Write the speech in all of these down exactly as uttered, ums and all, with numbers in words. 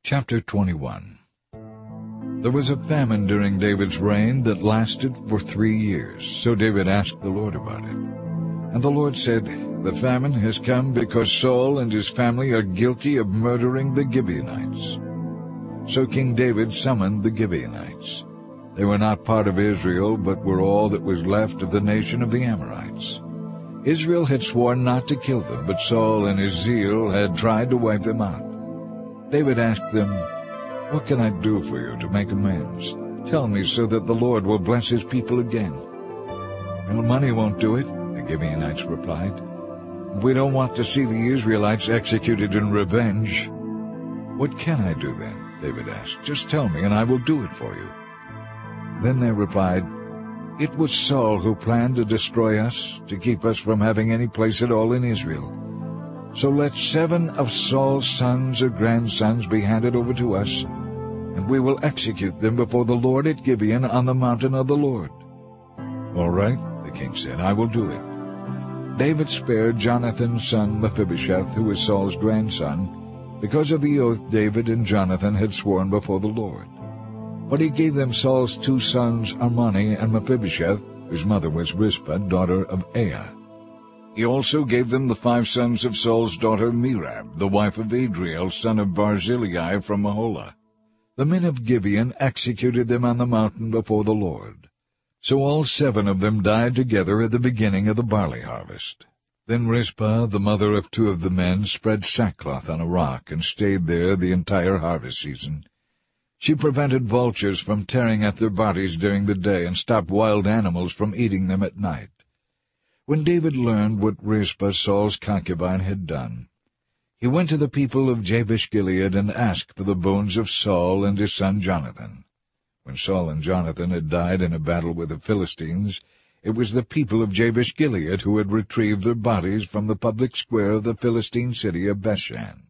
Chapter twenty-one. There was a famine during David's reign that lasted for three years, so David asked the Lord about it. And the Lord said, "The famine has come because Saul and his family are guilty of murdering the Gibeonites." So King David summoned the Gibeonites. They were not part of Israel, but were all that was left of the nation of the Amorites. Israel had sworn not to kill them, but Saul in his zeal had tried to wipe them out. David asked them, "What can I do for you to make amends? Tell me so that the Lord will bless his people again." "Well, money won't do it," the Gibeonites replied. "We don't want to see the Israelites executed in revenge." "What can I do then?" David asked. "Just tell me, and I will do it for you." Then they replied, "It was Saul who planned to destroy us, to keep us from having any place at all in Israel. So let seven of Saul's sons or grandsons be handed over to us, and we will execute them before the Lord at Gibeon on the mountain of the Lord." "All right," the king said, "I will do it." David spared Jonathan's son Mephibosheth, who was Saul's grandson, because of the oath David and Jonathan had sworn before the Lord. But he gave them Saul's two sons, Armoni and Mephibosheth, whose mother was Rizpah, daughter of Aiah. He also gave them the five sons of Saul's daughter Merab, the wife of Adriel, son of Barzillai from Maholah. The men of Gibeon executed them on the mountain before the Lord. So all seven of them died together at the beginning of the barley harvest. Then Rizpah, the mother of two of the men, spread sackcloth on a rock and stayed there the entire harvest season. She prevented vultures from tearing at their bodies during the day and stopped wild animals from eating them at night. When David learned what Rizpah, Saul's concubine, had done, he went to the people of Jabesh-Gilead and asked for the bones of Saul and his son Jonathan. When Saul and Jonathan had died in a battle with the Philistines, it was the people of Jabesh-Gilead who had retrieved their bodies from the public square of the Philistine city of Bethshan.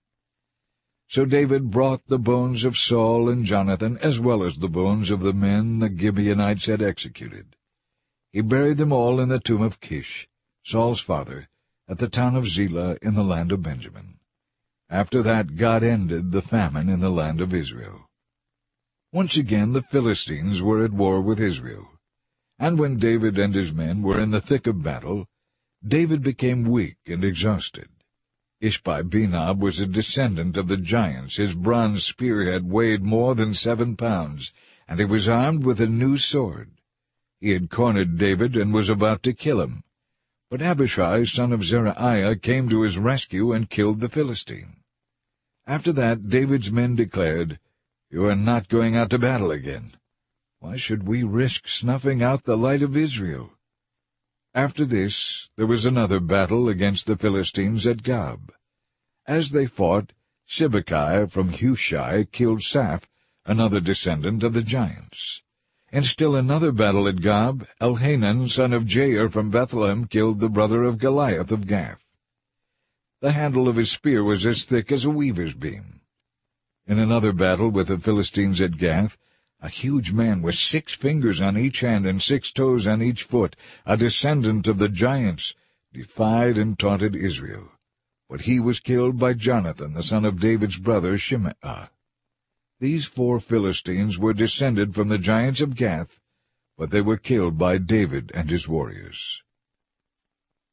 So David brought the bones of Saul and Jonathan, as well as the bones of the men the Gibeonites had executed. He buried them all in the tomb of Kish, Saul's father, at the town of Zelah in the land of Benjamin. After that God ended the famine in the land of Israel. Once again the Philistines were at war with Israel. And when David and his men were in the thick of battle, David became weak and exhausted. Ishbi-Benob was a descendant of the giants. His bronze spearhead weighed more than seven pounds, and he was armed with a new sword. He had cornered David and was about to kill him. But Abishai, son of Zeruiah, came to his rescue and killed the Philistine. After that David's men declared, "You are not going out to battle again. Why should we risk snuffing out the light of Israel?" After this there was another battle against the Philistines at Gob. As they fought, Sibbecai from Hushai killed Saph, another descendant of the giants. And still another battle at Gob, Elhanan, son of Jair from Bethlehem, killed the brother of Goliath of Gath. The handle of his spear was as thick as a weaver's beam. In another battle with the Philistines at Gath, a huge man with six fingers on each hand and six toes on each foot, a descendant of the giants, defied and taunted Israel. But he was killed by Jonathan, the son of David's brother Shimea. These four Philistines were descended from the giants of Gath, but they were killed by David and his warriors.